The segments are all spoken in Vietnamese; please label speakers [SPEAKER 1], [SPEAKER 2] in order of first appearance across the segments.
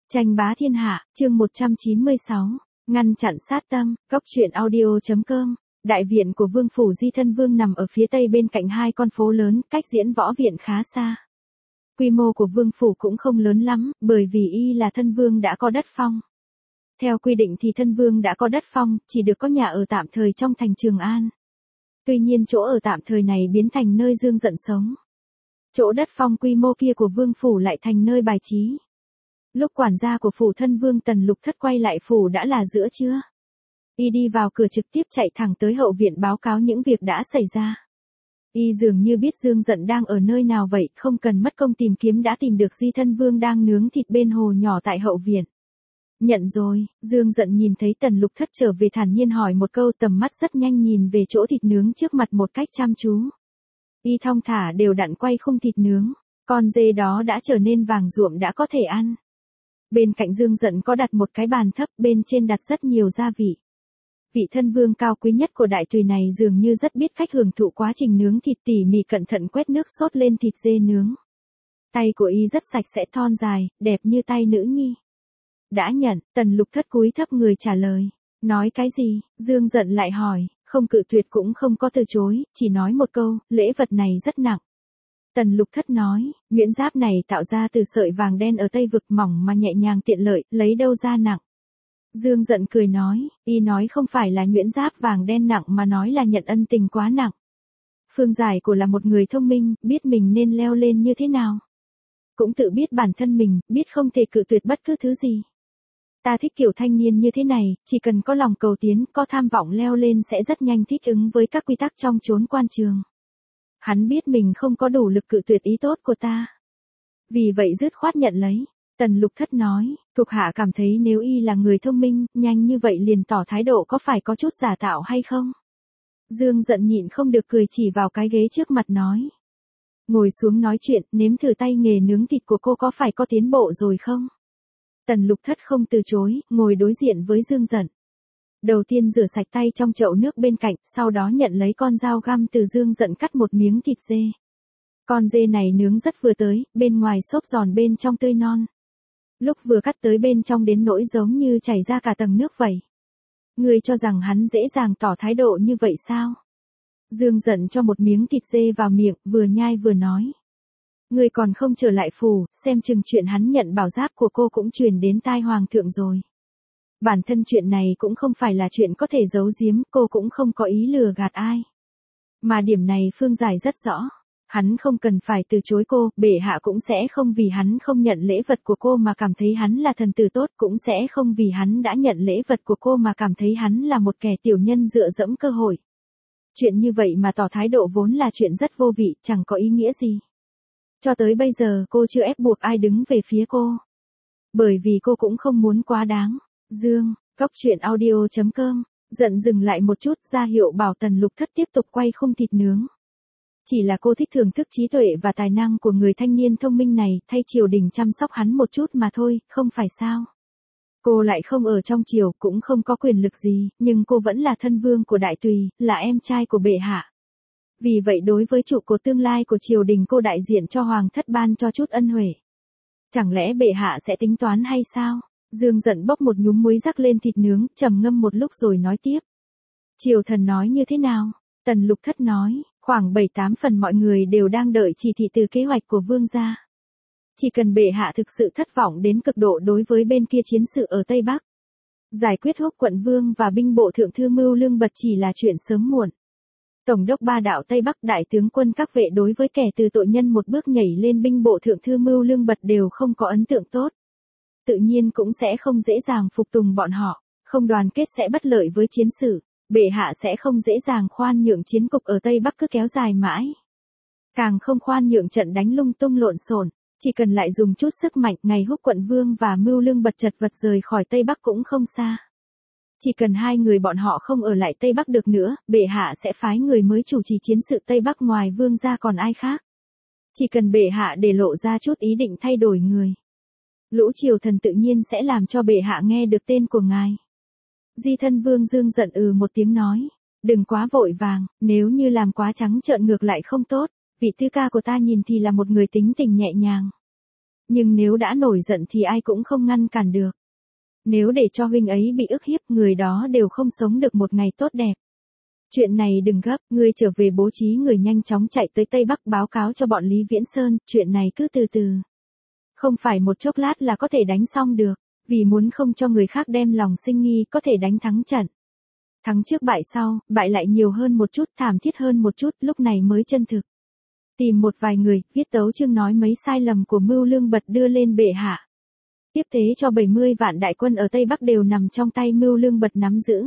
[SPEAKER 1] Tranh bá thiên hạ, chương 196, ngăn chặn sát tâm, góc truyện audio.com. Đại viện của Vương phủ Di Thân Vương nằm ở phía tây bên cạnh hai con phố lớn, cách Diễn Võ viện khá xa. Quy mô của Vương phủ cũng không lớn lắm, bởi vì y là thân vương đã có đất phong. Theo quy định thì thân vương đã có đất phong, chỉ được có nhà ở tạm thời trong thành Trường An. Tuy nhiên chỗ ở tạm thời này biến thành nơi Dương Dận sống. Chỗ đất phong quy mô kia của Vương phủ lại thành nơi bài trí. Lúc quản gia của phủ thân vương Tần Lục Thất quay lại phủ đã là giữa trưa. Y đi vào cửa trực tiếp chạy thẳng tới hậu viện báo cáo những việc đã xảy ra. Y dường như biết Dương Dận đang ở nơi nào vậy, không cần mất công tìm kiếm đã tìm được Di Thân Vương đang nướng thịt bên hồ nhỏ tại hậu viện. Nhận rồi, Dương Dận nhìn thấy Tần Lục Thất trở về thản nhiên hỏi một câu, tầm mắt rất nhanh nhìn về chỗ thịt nướng trước mặt một cách chăm chú. Y thong thả đều đặn quay khung thịt nướng, con dê đó đã trở nên vàng ruộm đã có thể ăn. Bên cạnh Dương Dận có đặt một cái bàn thấp, bên trên đặt rất nhiều gia vị. Vị thân vương cao quý nhất của đại tùy này dường như rất biết cách hưởng thụ quá trình nướng thịt, tỉ mỉ cẩn thận quét nước sốt lên thịt dê nướng. Tay của y rất sạch sẽ thon dài, đẹp như tay nữ nhi. Đã nhận, Tần Lục Thất cúi thấp người trả lời. Nói cái gì? Dương Dận lại hỏi, không cự tuyệt cũng không có từ chối, chỉ nói một câu, lễ vật này rất nặng. Tần Lục Thất nói, nhuyễn giáp này tạo ra từ sợi vàng đen ở Tây Vực, mỏng mà nhẹ nhàng tiện lợi, lấy đâu ra nặng. Dương Dận cười nói, y nói không phải là nhuyễn giáp vàng đen nặng mà nói là nhận ân tình quá nặng. Phương Giải Cổ là một người thông minh, biết mình nên leo lên như thế nào. Cũng tự biết bản thân mình, biết không thể cự tuyệt bất cứ thứ gì. Ta thích kiểu thanh niên như thế này, chỉ cần có lòng cầu tiến, có tham vọng leo lên sẽ rất nhanh thích ứng với các quy tắc trong chốn quan trường. Hắn biết mình không có đủ lực cự tuyệt ý tốt của ta. Vì vậy dứt khoát nhận lấy. Tần Lục Thất nói, thuộc hạ cảm thấy nếu y là người thông minh, nhanh như vậy liền tỏ thái độ có phải có chút giả tạo hay không? Dương Dận nhịn không được cười chỉ vào cái ghế trước mặt nói. Ngồi xuống nói chuyện, nếm thử tay nghề nướng thịt của cô có phải có tiến bộ rồi không? Tần Lục Thất không từ chối, ngồi đối diện với Dương Dận. Đầu tiên rửa sạch tay trong chậu nước bên cạnh, sau đó nhận lấy con dao găm từ Dương Dận cắt một miếng thịt dê. Con dê này nướng rất vừa tới, bên ngoài xốp giòn bên trong tươi non. Lúc vừa cắt tới bên trong đến nỗi giống như chảy ra cả tầng nước vậy. Ngươi cho rằng hắn dễ dàng tỏ thái độ như vậy sao? Dương Dận cho một miếng thịt dê vào miệng, vừa nhai vừa nói. Ngươi còn không trở lại phủ, xem chừng chuyện hắn nhận bảo giáp của cô cũng truyền đến tai hoàng thượng rồi. Bản thân chuyện này cũng không phải là chuyện có thể giấu giếm, cô cũng không có ý lừa gạt ai. Mà điểm này Phương Giải rất rõ. Hắn không cần phải từ chối cô, bệ hạ cũng sẽ không vì hắn không nhận lễ vật của cô mà cảm thấy hắn là thần tử tốt, cũng sẽ không vì hắn đã nhận lễ vật của cô mà cảm thấy hắn là một kẻ tiểu nhân dựa dẫm cơ hội. Chuyện như vậy mà tỏ thái độ vốn là chuyện rất vô vị, chẳng có ý nghĩa gì. Cho tới bây giờ cô chưa ép buộc ai đứng về phía cô. Bởi vì cô cũng không muốn quá đáng. Dương, góc truyện audio.com, Dận dừng lại một chút ra hiệu bảo Tần Lục Thất tiếp tục quay khung thịt nướng. Chỉ là cô thích thưởng thức trí tuệ và tài năng của người thanh niên thông minh này, thay triều đình chăm sóc hắn một chút mà thôi, không phải sao. Cô lại không ở trong triều, cũng không có quyền lực gì, nhưng cô vẫn là thân vương của đại tùy, là em trai của bệ hạ. Vì vậy đối với trụ cột tương lai của triều đình cô đại diện cho hoàng thất ban cho chút ân huệ. Chẳng lẽ bệ hạ sẽ tính toán hay sao? Dương Dận bốc một nhúm muối rắc lên thịt nướng, trầm ngâm một lúc rồi nói tiếp. Triều thần nói như thế nào? Tần Lục Thất nói, khoảng 7-8 phần mọi người đều đang đợi chỉ thị từ kế hoạch của vương gia. Chỉ cần bệ hạ thực sự thất vọng đến cực độ đối với bên kia chiến sự ở Tây Bắc. Giải quyết Húc quận vương và binh bộ thượng thư Mưu Lương Bật chỉ là chuyện sớm muộn. Tổng đốc ba đạo Tây Bắc đại tướng quân các vệ đối với kẻ từ tội nhân một bước nhảy lên binh bộ thượng thư Mưu Lương Bật đều không có ấn tượng tốt. Tự nhiên cũng sẽ không dễ dàng phục tùng bọn họ, không đoàn kết sẽ bất lợi với chiến sự. Bệ hạ sẽ không dễ dàng khoan nhượng chiến cục ở Tây Bắc cứ kéo dài mãi. Càng không khoan nhượng trận đánh lung tung lộn xộn, chỉ cần lại dùng chút sức mạnh, ngày Húc quận vương và Mưu Lương Bật chật vật rời khỏi Tây Bắc cũng không xa. Chỉ cần hai người bọn họ không ở lại Tây Bắc được nữa, bệ hạ sẽ phái người mới chủ trì chiến sự Tây Bắc ngoài vương gia còn ai khác. Chỉ cần bệ hạ để lộ ra chút ý định thay đổi người. Lũ triều thần tự nhiên sẽ làm cho bệ hạ nghe được tên của ngài. Di Thân Vương Dương Dận một tiếng nói, đừng quá vội vàng, nếu như làm quá trắng trợn ngược lại không tốt, vị tư ca của ta nhìn thì là một người tính tình nhẹ nhàng. Nhưng nếu đã nổi giận thì ai cũng không ngăn cản được. Nếu để cho huynh ấy bị ức hiếp, người đó đều không sống được một ngày tốt đẹp. Chuyện này đừng gấp, ngươi trở về bố trí người nhanh chóng chạy tới Tây Bắc báo cáo cho bọn Lý Viễn Sơn, chuyện này cứ từ từ. Không phải một chốc lát là có thể đánh xong được, vì muốn không cho người khác đem lòng sinh nghi có thể đánh thắng trận. Thắng trước bại sau, bại lại nhiều hơn một chút, thảm thiết hơn một chút, lúc này mới chân thực. Tìm một vài người, viết tấu chương nói mấy sai lầm của Mưu Lương Bật đưa lên bệ hạ. Tiếp tế cho 70 vạn đại quân ở Tây Bắc đều nằm trong tay Mưu Lương Bật nắm giữ.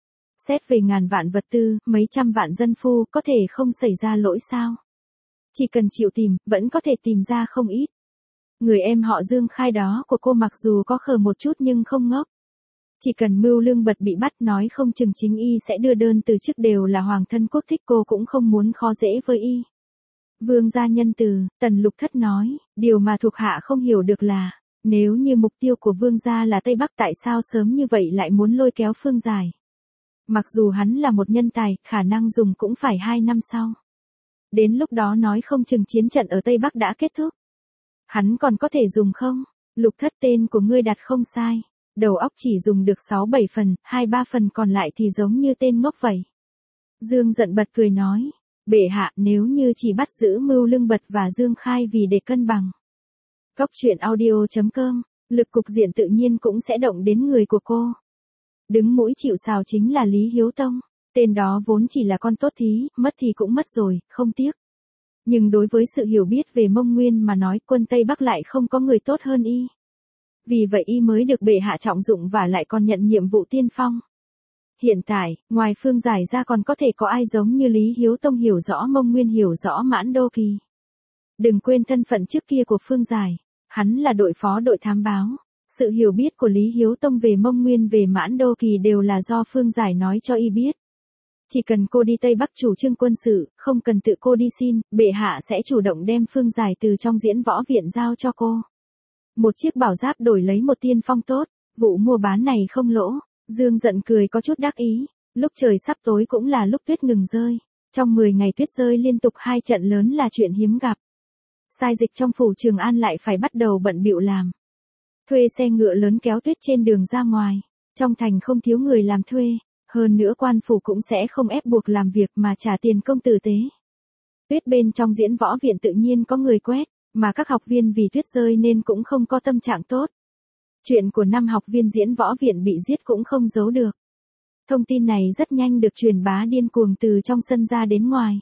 [SPEAKER 1] Xét về ngàn vạn vật tư, mấy trăm vạn dân phu, có thể không xảy ra lỗi sao? Chỉ cần chịu tìm, vẫn có thể tìm ra không ít. Người em họ Dương Khai đó của cô mặc dù có khờ một chút nhưng không ngốc. Chỉ cần Mưu Lương Bật bị bắt, nói không chừng chính y sẽ đưa đơn từ chức, đều là hoàng thân quốc thích, cô cũng không muốn khó dễ với y. Vương gia nhân từ, Tần Lục Thất nói, điều mà thuộc hạ không hiểu được là, nếu như mục tiêu của vương gia là Tây Bắc, tại sao sớm như vậy lại muốn lôi kéo Phương Giải? Mặc dù hắn là một nhân tài, khả năng dùng cũng phải 2 năm sau. Đến lúc đó nói không chừng chiến trận ở Tây Bắc đã kết thúc. Hắn còn có thể dùng không? Lục Thất, tên của ngươi đặt không sai. Đầu óc chỉ dùng được 6-7 phần, 2-3 phần còn lại thì giống như tên ngốc vậy. Dương giận bật cười nói, bệ hạ, nếu như chỉ bắt giữ Mưu Lương Bật và Dương Khai vì để cân bằng. Cóc truyện audio.com, lực cục diện tự nhiên cũng sẽ động đến người của cô. Đứng mũi chịu sào chính là Lý Hiếu Tông, tên đó vốn chỉ là con tốt thí, mất thì cũng mất rồi, không tiếc. Nhưng đối với sự hiểu biết về Mông Nguyên mà nói, quân Tây Bắc lại không có người tốt hơn y. Vì vậy y mới được bệ hạ trọng dụng và lại còn nhận nhiệm vụ tiên phong. Hiện tại, ngoài Phương Giải ra còn có thể có ai giống như Lý Hiếu Tông hiểu rõ Mông Nguyên, hiểu rõ Mãn Đô Kỳ. Đừng quên thân phận trước kia của Phương Giải, hắn là đội phó đội thám báo. Sự hiểu biết của Lý Hiếu Tông về Mông Nguyên, về Mãn Đô Kỳ đều là do Phương Giải nói cho y biết. Chỉ cần cô đi Tây Bắc chủ trương quân sự, không cần tự cô đi xin, bệ hạ sẽ chủ động đem Phương Giải từ trong diễn võ viện giao cho cô. Một chiếc bảo giáp đổi lấy một tiên phong tốt, vụ mua bán này không lỗ. Dương giận cười có chút đắc ý, lúc trời sắp tối cũng là lúc tuyết ngừng rơi. Trong 10 ngày tuyết rơi liên tục 2 trận lớn là chuyện hiếm gặp. Sai dịch trong phủ Trường An lại phải bắt đầu bận bịu làm. Thuê xe ngựa lớn kéo tuyết trên đường ra ngoài. Trong thành không thiếu người làm thuê, hơn nữa quan phủ cũng sẽ không ép buộc làm việc mà trả tiền công tử tế. Tuyết bên trong diễn võ viện tự nhiên có người quét, mà các học viên vì tuyết rơi nên cũng không có tâm trạng tốt. Chuyện của 5 học viên diễn võ viện bị giết cũng không giấu được. Thông tin này rất nhanh được truyền bá điên cuồng từ trong sân ra đến ngoài.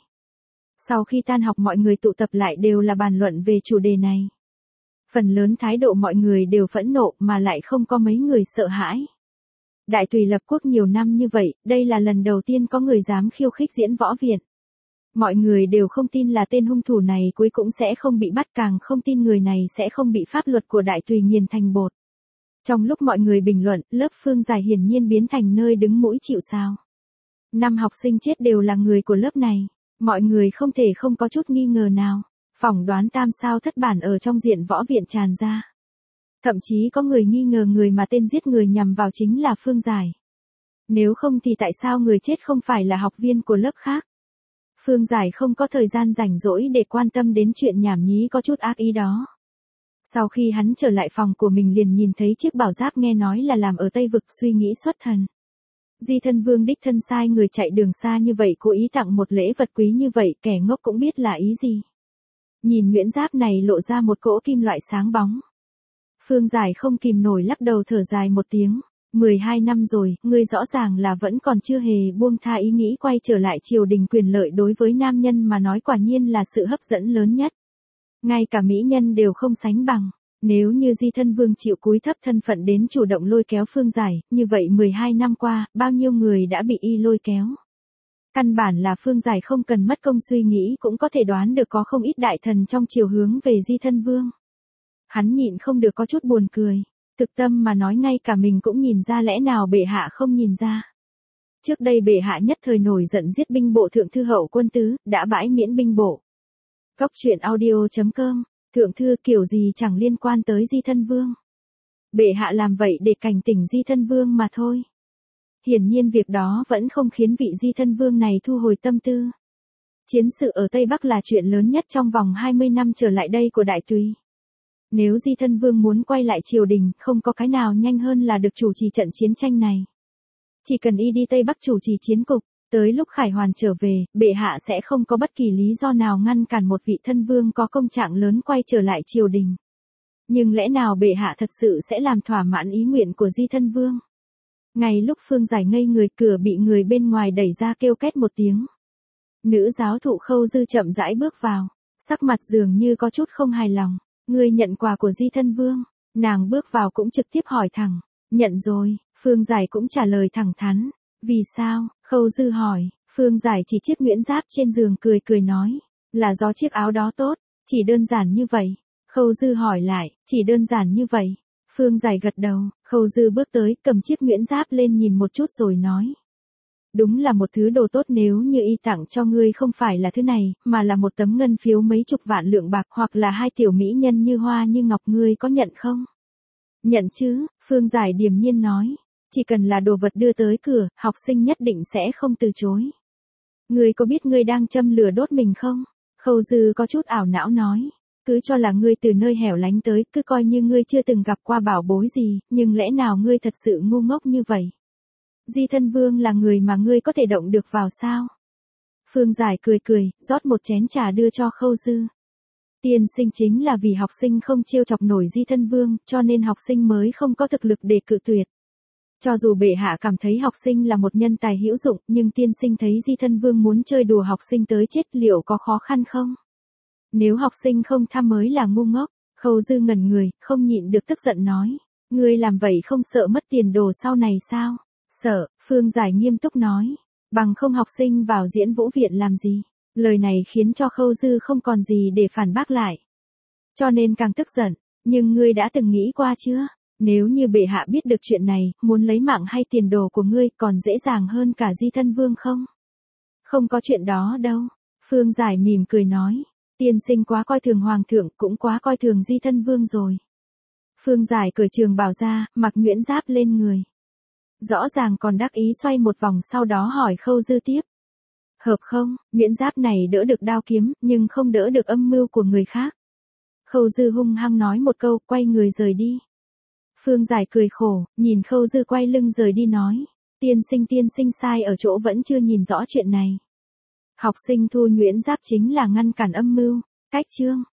[SPEAKER 1] Sau khi tan học mọi người tụ tập lại đều là bàn luận về chủ đề này. Phần lớn thái độ mọi người đều phẫn nộ mà lại không có mấy người sợ hãi. Đại tùy lập quốc nhiều năm như vậy, đây là lần đầu tiên có người dám khiêu khích diễn võ viện. Mọi người đều không tin là tên hung thủ này cuối cũng sẽ không bị bắt, càng không tin người này sẽ không bị pháp luật của đại tùy nghiền thành bột. Trong lúc mọi người bình luận, lớp Phương Giải hiển nhiên biến thành nơi đứng mũi chịu sào. 5 học sinh chết đều là người của lớp này, mọi người không thể không có chút nghi ngờ nào. Phỏng đoán tam sao thất bản ở trong diện võ viện tràn ra. Thậm chí có người nghi ngờ người mà tên giết người nhằm vào chính là Phương Giải. Nếu không thì tại sao người chết không phải là học viên của lớp khác? Phương Giải không có thời gian rảnh rỗi để quan tâm đến chuyện nhảm nhí có chút ác ý đó. Sau khi hắn trở lại phòng của mình liền nhìn thấy chiếc bảo giáp nghe nói là làm ở Tây Vực, suy nghĩ xuất thần. Di Thân Vương đích thân sai người chạy đường xa như vậy, cố ý tặng một lễ vật quý như vậy, kẻ ngốc cũng biết là ý gì. Nhìn nhuyễn giáp này lộ ra một cỗ kim loại sáng bóng. Phương Giải không kìm nổi lắc đầu thở dài một tiếng. 12 năm rồi, ngươi rõ ràng là vẫn còn chưa hề buông tha ý nghĩ quay trở lại triều đình, quyền lợi đối với nam nhân mà nói quả nhiên là sự hấp dẫn lớn nhất. Ngay cả mỹ nhân đều không sánh bằng. Nếu như Di Thân Vương chịu cúi thấp thân phận đến chủ động lôi kéo Phương Giải, như vậy 12 năm qua, bao nhiêu người đã bị y lôi kéo. Căn bản là Phương Giải không cần mất công suy nghĩ cũng có thể đoán được có không ít đại thần trong triều hướng về Di Thân Vương. Hắn nhịn không được có chút buồn cười. Thực tâm mà nói ngay cả mình cũng nhìn ra, lẽ nào bệ hạ không nhìn ra. Trước đây bệ hạ nhất thời nổi giận giết binh bộ thượng thư hậu quân tứ, đã bãi miễn binh bộ. Cóc truyện audio.com, thượng thư kiểu gì chẳng liên quan tới Di Thân Vương. Bệ hạ làm vậy để cảnh tỉnh Di Thân Vương mà thôi. Hiển nhiên việc đó vẫn không khiến vị Di Thân Vương này thu hồi tâm tư. Chiến sự ở Tây Bắc là chuyện lớn nhất trong vòng 20 năm trở lại đây của đại tùy. Nếu Di Thân Vương muốn quay lại triều đình, không có cái nào nhanh hơn là được chủ trì trận chiến tranh này. Chỉ cần y đi Tây Bắc chủ trì chiến cục, tới lúc Khải Hoàn trở về, bệ hạ sẽ không có bất kỳ lý do nào ngăn cản một vị thân vương có công trạng lớn quay trở lại triều đình. Nhưng lẽ nào bệ hạ thật sự sẽ làm thỏa mãn ý nguyện của Di Thân Vương? Ngay lúc Phương Giải ngây người, cửa bị người bên ngoài đẩy ra kêu két một tiếng. Nữ giáo thụ Khâu Dư chậm rãi bước vào, sắc mặt dường như có chút không hài lòng. Ngươi nhận quà của Di Thân Vương? Nàng bước vào cũng trực tiếp hỏi thẳng. Nhận rồi, Phương Giải cũng trả lời thẳng thắn. Vì sao? Khâu Dư hỏi. Phương Giải chỉ chiếc nguyễn giáp trên giường cười cười nói. Là do chiếc áo đó tốt, chỉ đơn giản như vậy. Khâu Dư hỏi lại, chỉ đơn giản như vậy. Phương Giải gật đầu, Khâu Dư bước tới, cầm chiếc nguyễn giáp lên nhìn một chút rồi nói. Đúng là một thứ đồ tốt, nếu như y tặng cho ngươi không phải là thứ này, mà là một tấm ngân phiếu mấy chục vạn lượng bạc hoặc là 2 tiểu mỹ nhân như hoa như ngọc, ngươi có nhận không? Nhận chứ, Phương Giải điềm nhiên nói. Chỉ cần là đồ vật đưa tới cửa, học sinh nhất định sẽ không từ chối. Ngươi có biết ngươi đang châm lửa đốt mình không? Khâu Dư có chút ảo não nói. Cứ cho là ngươi từ nơi hẻo lánh tới, cứ coi như ngươi chưa từng gặp qua bảo bối gì, nhưng lẽ nào ngươi thật sự ngu ngốc như vậy? Di Thân Vương là người mà ngươi có thể động được vào sao? Phương Giải cười cười, rót một chén trà đưa cho Khâu Dư. Tiên sinh chính là vì học sinh không trêu chọc nổi Di Thân Vương, cho nên học sinh mới không có thực lực để cự tuyệt. Cho dù bệ hạ cảm thấy học sinh là một nhân tài hữu dụng, nhưng tiên sinh thấy Di Thân Vương muốn chơi đùa học sinh tới chết, liệu có khó khăn không? Nếu học sinh không tham mới là ngu ngốc. Khâu Dư ngẩn người, không nhịn được tức giận nói. Ngươi làm vậy không sợ mất tiền đồ sau này sao? Sợ, Phương Giải nghiêm túc nói. Bằng không học sinh vào diễn vũ viện làm gì? Lời này khiến cho Khâu Dư không còn gì để phản bác lại. Cho nên càng tức giận. Nhưng ngươi đã từng nghĩ qua chưa? Nếu như bệ hạ biết được chuyện này, muốn lấy mạng hay tiền đồ của ngươi còn dễ dàng hơn cả Di Thân Vương không? Không có chuyện đó đâu. Phương Giải mỉm cười nói. Tiên sinh quá coi thường hoàng thượng, cũng quá coi thường Di Thân Vương rồi. Phương Giải cởi trường bào ra, mặc nguyễn giáp lên người. Rõ ràng còn đắc ý xoay một vòng, sau đó hỏi Khâu Dư tiếp. Hợp không? Nguyễn giáp này đỡ được đao kiếm, nhưng không đỡ được âm mưu của người khác. Khâu Dư hung hăng nói một câu, quay người rời đi. Phương Giải cười khổ, nhìn Khâu Dư quay lưng rời đi nói. Tiên sinh sai ở chỗ vẫn chưa nhìn rõ chuyện này. Học sinh thu nguyễn giáp chính là ngăn cản âm mưu. Cách chương